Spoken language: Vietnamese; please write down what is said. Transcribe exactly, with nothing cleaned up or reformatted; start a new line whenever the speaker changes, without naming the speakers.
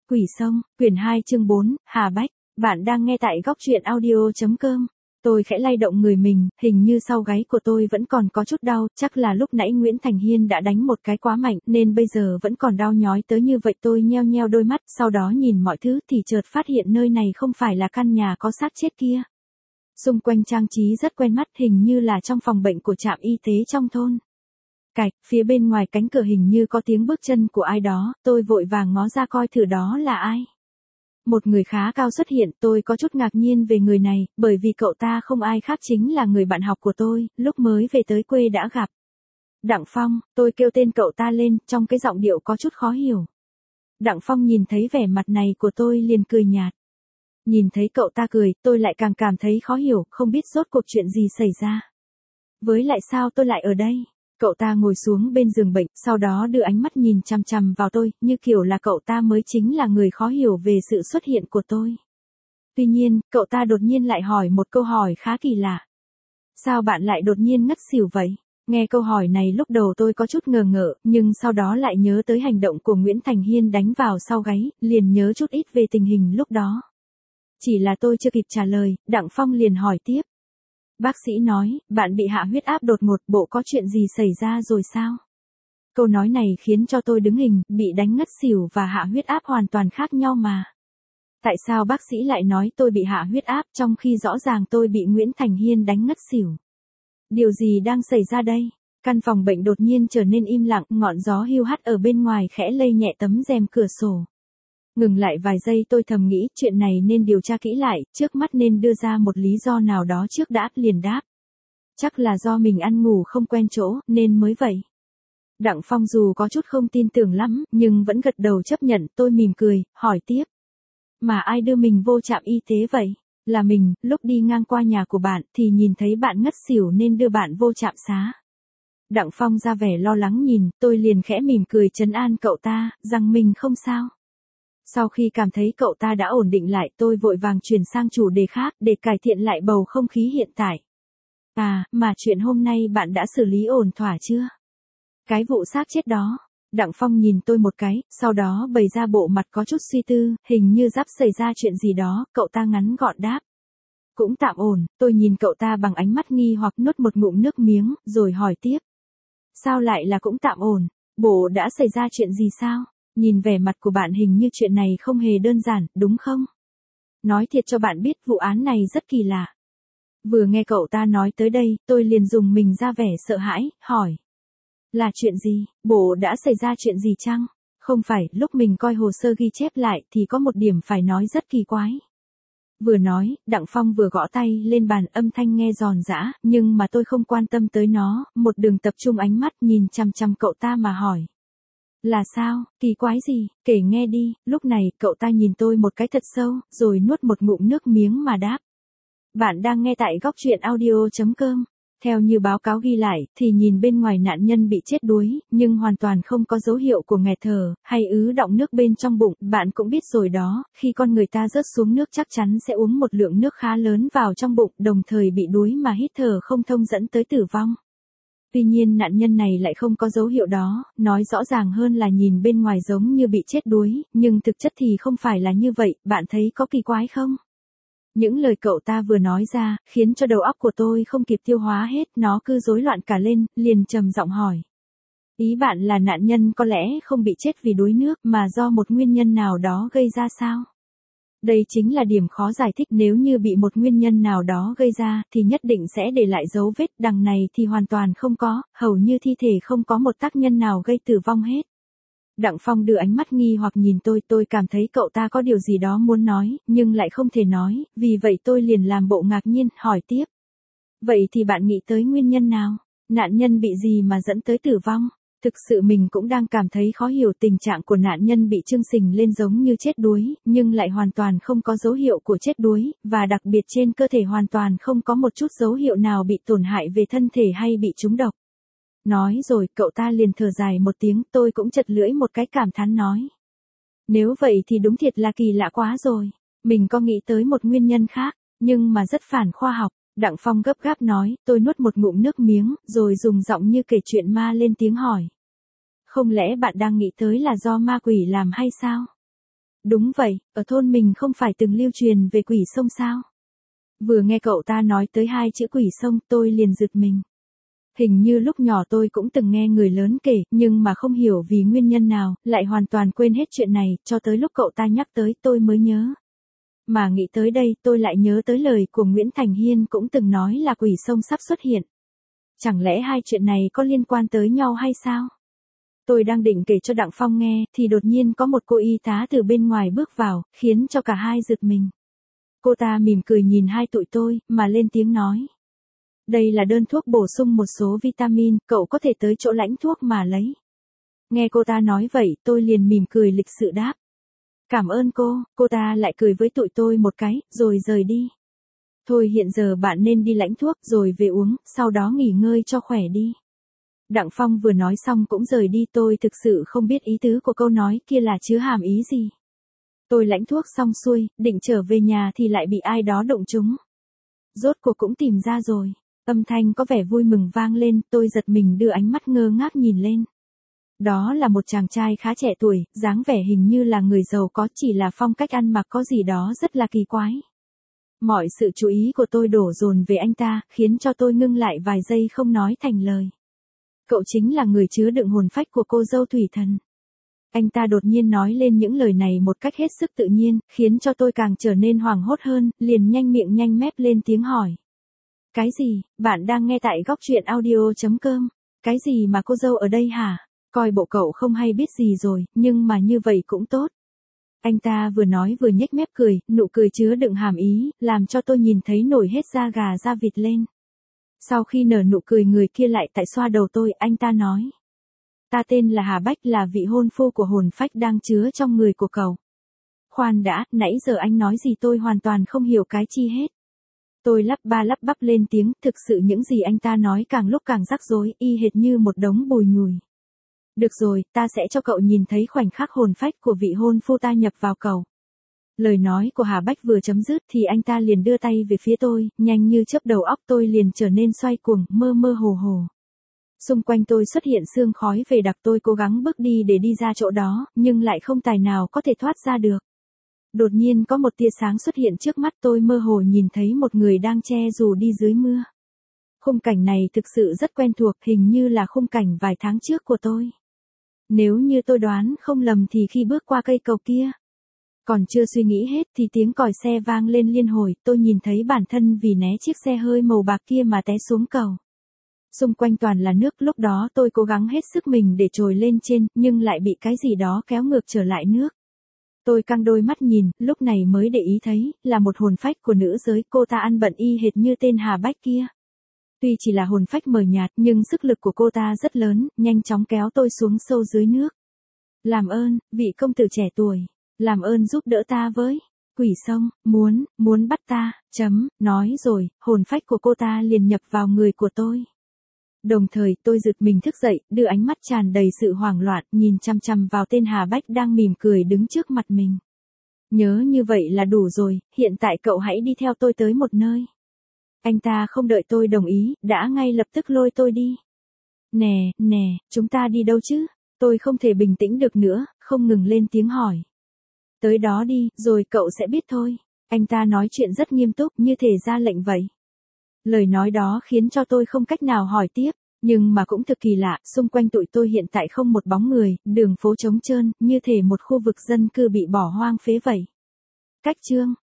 Quỷ Sông, quyển hai chương bốn, Hà Bách. Bạn đang nghe tại góc truyện audio.com. Tôi khẽ lay động người mình, hình như sau gáy của tôi vẫn còn có chút đau, chắc là lúc nãy Nguyễn Thành Hiên đã đánh một cái quá mạnh, nên bây giờ vẫn còn đau nhói tới như vậy. Tôi nheo nheo đôi mắt, sau đó nhìn mọi thứ thì chợt phát hiện nơi này không phải là căn nhà có xác chết kia. Xung quanh trang trí rất quen mắt, hình như là trong phòng bệnh của trạm y tế trong thôn. Cạch, phía bên ngoài cánh cửa hình như có tiếng bước chân của ai đó, tôi vội vàng ngó ra coi thử đó là ai. Một người khá cao xuất hiện, tôi có chút ngạc nhiên về người này, bởi vì cậu ta không ai khác chính là người bạn học của tôi, lúc mới về tới quê đã gặp. Đặng Phong, tôi kêu tên cậu ta lên, trong cái giọng điệu có chút khó hiểu. Đặng Phong nhìn thấy vẻ mặt này của tôi liền cười nhạt. Nhìn thấy cậu ta cười, tôi lại càng cảm thấy khó hiểu, không biết rốt cuộc chuyện gì xảy ra. Với lại sao tôi lại ở đây? Cậu ta ngồi xuống bên giường bệnh, sau đó đưa ánh mắt nhìn chằm chằm vào tôi, như kiểu là cậu ta mới chính là người khó hiểu về sự xuất hiện của tôi. Tuy nhiên, cậu ta đột nhiên lại hỏi một câu hỏi khá kỳ lạ. Sao bạn lại đột nhiên ngất xỉu vậy? Nghe câu hỏi này lúc đầu tôi có chút ngờ ngợ, nhưng sau đó lại nhớ tới hành động của Nguyễn Thành Hiên đánh vào sau gáy, liền nhớ chút ít về tình hình lúc đó. Chỉ là tôi chưa kịp trả lời, Đặng Phong liền hỏi tiếp. Bác sĩ nói, bạn bị hạ huyết áp đột ngột, bộ có chuyện gì xảy ra rồi sao? Câu nói này khiến cho tôi đứng hình, bị đánh ngất xỉu và hạ huyết áp hoàn toàn khác nhau mà. Tại sao bác sĩ lại nói tôi bị hạ huyết áp trong khi rõ ràng tôi bị Nguyễn Thành Hiên đánh ngất xỉu? Điều gì đang xảy ra đây? Căn phòng bệnh đột nhiên trở nên im lặng, ngọn gió hiu hắt ở bên ngoài khẽ lay nhẹ tấm rèm cửa sổ. Ngừng lại vài giây tôi thầm nghĩ chuyện này nên điều tra kỹ lại, trước mắt nên đưa ra một lý do nào đó trước đã, liền đáp. Chắc là do mình ăn ngủ không quen chỗ, nên mới vậy. Đặng Phong dù có chút không tin tưởng lắm, nhưng vẫn gật đầu chấp nhận. Tôi mỉm cười, hỏi tiếp. Mà ai đưa mình vô trạm y tế vậy? Là mình, lúc đi ngang qua nhà của bạn thì nhìn thấy bạn ngất xỉu nên đưa bạn vô trạm xá. Đặng Phong ra vẻ lo lắng nhìn, tôi liền khẽ mỉm cười trấn an cậu ta, rằng mình không sao. Sau khi cảm thấy cậu ta đã ổn định lại, tôi vội vàng chuyển sang chủ đề khác để cải thiện lại bầu không khí hiện tại. À, mà chuyện hôm nay bạn đã xử lý ổn thỏa chưa? Cái vụ xác chết đó. Đặng Phong nhìn tôi một cái, sau đó bày ra bộ mặt có chút suy tư, hình như sắp xảy ra chuyện gì đó, cậu ta ngắn gọn đáp. Cũng tạm ổn. Tôi nhìn cậu ta bằng ánh mắt nghi hoặc nuốt một ngụm nước miếng, rồi hỏi tiếp. Sao lại là cũng tạm ổn? Bộ đã xảy ra chuyện gì sao? Nhìn vẻ mặt của bạn hình như chuyện này không hề đơn giản, đúng không? Nói thiệt cho bạn biết vụ án này rất kỳ lạ. Vừa nghe cậu ta nói tới đây, tôi liền dùng mình ra vẻ sợ hãi, hỏi. Là chuyện gì? Bộ đã xảy ra chuyện gì chăng? Không phải, lúc mình coi hồ sơ ghi chép lại thì có một điểm phải nói rất kỳ quái. Vừa nói, Đặng Phong vừa gõ tay lên bàn, âm thanh nghe giòn giã, nhưng mà tôi không quan tâm tới nó, một đường tập trung ánh mắt nhìn chằm chằm cậu ta mà hỏi. Là sao, kỳ quái gì, kể nghe đi. Lúc này, cậu ta nhìn tôi một cái thật sâu, rồi nuốt một ngụm nước miếng mà đáp. Bạn đang nghe tại góc truyện audio.com. Theo như báo cáo ghi lại, thì nhìn bên ngoài nạn nhân bị chết đuối, nhưng hoàn toàn không có dấu hiệu của nghẹt thở, hay ứ đọng nước bên trong bụng. Bạn cũng biết rồi đó, khi con người ta rớt xuống nước chắc chắn sẽ uống một lượng nước khá lớn vào trong bụng, đồng thời bị đuối mà hít thở không thông dẫn tới tử vong. Tuy nhiên nạn nhân này lại không có dấu hiệu đó, nói rõ ràng hơn là nhìn bên ngoài giống như bị chết đuối, nhưng thực chất thì không phải là như vậy, bạn thấy có kỳ quái không? Những lời cậu ta vừa nói ra, khiến cho đầu óc của tôi không kịp tiêu hóa hết, nó cứ rối loạn cả lên, liền trầm giọng hỏi. Ý bạn là nạn nhân có lẽ không bị chết vì đuối nước mà do một nguyên nhân nào đó gây ra sao? Đây chính là điểm khó giải thích, nếu như bị một nguyên nhân nào đó gây ra thì nhất định sẽ để lại dấu vết, đằng này thì hoàn toàn không có, hầu như thi thể không có một tác nhân nào gây tử vong hết. Đặng Phong đưa ánh mắt nghi hoặc nhìn tôi, tôi cảm thấy cậu ta có điều gì đó muốn nói, nhưng lại không thể nói, vì vậy tôi liền làm bộ ngạc nhiên, hỏi tiếp. Vậy thì bạn nghĩ tới nguyên nhân nào? Nạn nhân bị gì mà dẫn tới tử vong? Thực sự mình cũng đang cảm thấy khó hiểu, tình trạng của nạn nhân bị chưng sình lên giống như chết đuối, nhưng lại hoàn toàn không có dấu hiệu của chết đuối, và đặc biệt trên cơ thể hoàn toàn không có một chút dấu hiệu nào bị tổn hại về thân thể hay bị trúng độc. Nói rồi, cậu ta liền thở dài một tiếng, tôi cũng chật lưỡi một cái cảm thán nói. Nếu vậy thì đúng thiệt là kỳ lạ quá rồi. Mình có nghĩ tới một nguyên nhân khác, nhưng mà rất phản khoa học. Đặng Phong gấp gáp nói, tôi nuốt một ngụm nước miếng, rồi dùng giọng như kể chuyện ma lên tiếng hỏi. Không lẽ bạn đang nghĩ tới là do ma quỷ làm hay sao? Đúng vậy, ở thôn mình không phải từng lưu truyền về quỷ sông sao? Vừa nghe cậu ta nói tới hai chữ quỷ sông tôi liền giật mình. Hình như lúc nhỏ tôi cũng từng nghe người lớn kể, nhưng mà không hiểu vì nguyên nhân nào, lại hoàn toàn quên hết chuyện này, cho tới lúc cậu ta nhắc tới tôi mới nhớ. Mà nghĩ tới đây tôi lại nhớ tới lời của Nguyễn Thành Hiên cũng từng nói là quỷ sông sắp xuất hiện. Chẳng lẽ hai chuyện này có liên quan tới nhau hay sao? Tôi đang định kể cho Đặng Phong nghe, thì đột nhiên có một cô y tá từ bên ngoài bước vào, khiến cho cả hai giật mình. Cô ta mỉm cười nhìn hai tụi tôi, mà lên tiếng nói. Đây là đơn thuốc bổ sung một số vitamin, cậu có thể tới chỗ lãnh thuốc mà lấy. Nghe cô ta nói vậy, tôi liền mỉm cười lịch sự đáp. Cảm ơn cô, cô ta lại cười với tụi tôi một cái, rồi rời đi. Thôi hiện giờ bạn nên đi lãnh thuốc rồi về uống, sau đó nghỉ ngơi cho khỏe đi. Đặng Phong vừa nói xong cũng rời đi, tôi thực sự không biết ý tứ của câu nói kia là chứa hàm ý gì. Tôi lãnh thuốc xong xuôi, định trở về nhà thì lại bị ai đó đụng trúng. Rốt cuộc cũng tìm ra rồi, âm thanh có vẻ vui mừng vang lên, tôi giật mình đưa ánh mắt ngơ ngác nhìn lên. Đó là một chàng trai khá trẻ tuổi, dáng vẻ hình như là người giàu có, chỉ là phong cách ăn mặc có gì đó rất là kỳ quái. Mọi sự chú ý của tôi đổ dồn về anh ta, khiến cho tôi ngưng lại vài giây không nói thành lời. Cậu chính là người chứa đựng hồn phách của cô dâu Thủy Thần. Anh ta đột nhiên nói lên những lời này một cách hết sức tự nhiên, khiến cho tôi càng trở nên hoảng hốt hơn, liền nhanh miệng nhanh mép lên tiếng hỏi. Cái gì, bạn đang nghe tại góc truyện audio chấm com? Cái gì mà cô dâu ở đây hả? Coi bộ cậu không hay biết gì rồi, nhưng mà như vậy cũng tốt. Anh ta vừa nói vừa nhếch mép cười, nụ cười chứa đựng hàm ý, làm cho tôi nhìn thấy nổi hết da gà da vịt lên. Sau khi nở nụ cười người kia lại tại xoa đầu tôi, anh ta nói. Ta tên là Hà Bách, là vị hôn phu của hồn phách đang chứa trong người của cậu. Khoan đã, nãy giờ anh nói gì tôi hoàn toàn không hiểu cái chi hết. Tôi lắp ba lắp bắp lên tiếng, thực sự những gì anh ta nói càng lúc càng rắc rối, y hệt như một đống bùi nhùi. Được rồi, ta sẽ cho cậu nhìn thấy khoảnh khắc hồn phách của vị hôn phu ta nhập vào cậu. Lời nói của Hà Bách vừa chấm dứt thì anh ta liền đưa tay về phía tôi, nhanh như chớp đầu óc tôi liền trở nên xoay cuồng, mơ mơ hồ hồ. Xung quanh tôi xuất hiện sương khói về đặc, tôi cố gắng bước đi để đi ra chỗ đó, nhưng lại không tài nào có thể thoát ra được. Đột nhiên có một tia sáng xuất hiện trước mắt tôi, mơ hồ nhìn thấy một người đang che dù đi dưới mưa. Khung cảnh này thực sự rất quen thuộc, hình như là khung cảnh vài tháng trước của tôi. Nếu như tôi đoán không lầm thì khi bước qua cây cầu kia. Còn chưa suy nghĩ hết thì tiếng còi xe vang lên liên hồi, tôi nhìn thấy bản thân vì né chiếc xe hơi màu bạc kia mà té xuống cầu. Xung quanh toàn là nước, lúc đó tôi cố gắng hết sức mình để trồi lên trên, nhưng lại bị cái gì đó kéo ngược trở lại nước. Tôi căng đôi mắt nhìn, lúc này mới để ý thấy, là một hồn phách của nữ giới, cô ta ăn bận y hệt như tên Hà Bách kia. Tuy chỉ là hồn phách mờ nhạt, nhưng sức lực của cô ta rất lớn, nhanh chóng kéo tôi xuống sâu dưới nước. Làm ơn, vị công tử trẻ tuổi, làm ơn giúp đỡ ta với. Quỷ sông, muốn, muốn bắt ta, chấm, nói rồi, hồn phách của cô ta liền nhập vào người của tôi. Đồng thời tôi giật mình thức dậy, đưa ánh mắt tràn đầy sự hoảng loạn, nhìn chăm chăm vào tên Hà Bách đang mỉm cười đứng trước mặt mình. Nhớ như vậy là đủ rồi, hiện tại cậu hãy đi theo tôi tới một nơi. Anh ta không đợi tôi đồng ý, đã ngay lập tức lôi tôi đi. Nè, nè, chúng ta đi đâu chứ? Tôi không thể bình tĩnh được nữa, không ngừng lên tiếng hỏi. Tới đó đi, rồi cậu sẽ biết thôi. Anh ta nói chuyện rất nghiêm túc, như thể ra lệnh vậy. Lời nói đó khiến cho tôi không cách nào hỏi tiếp, nhưng mà cũng thực kỳ lạ, xung quanh tụi tôi hiện tại không một bóng người, đường phố trống trơn, như thể một khu vực dân cư bị bỏ hoang phế vậy. Cách chương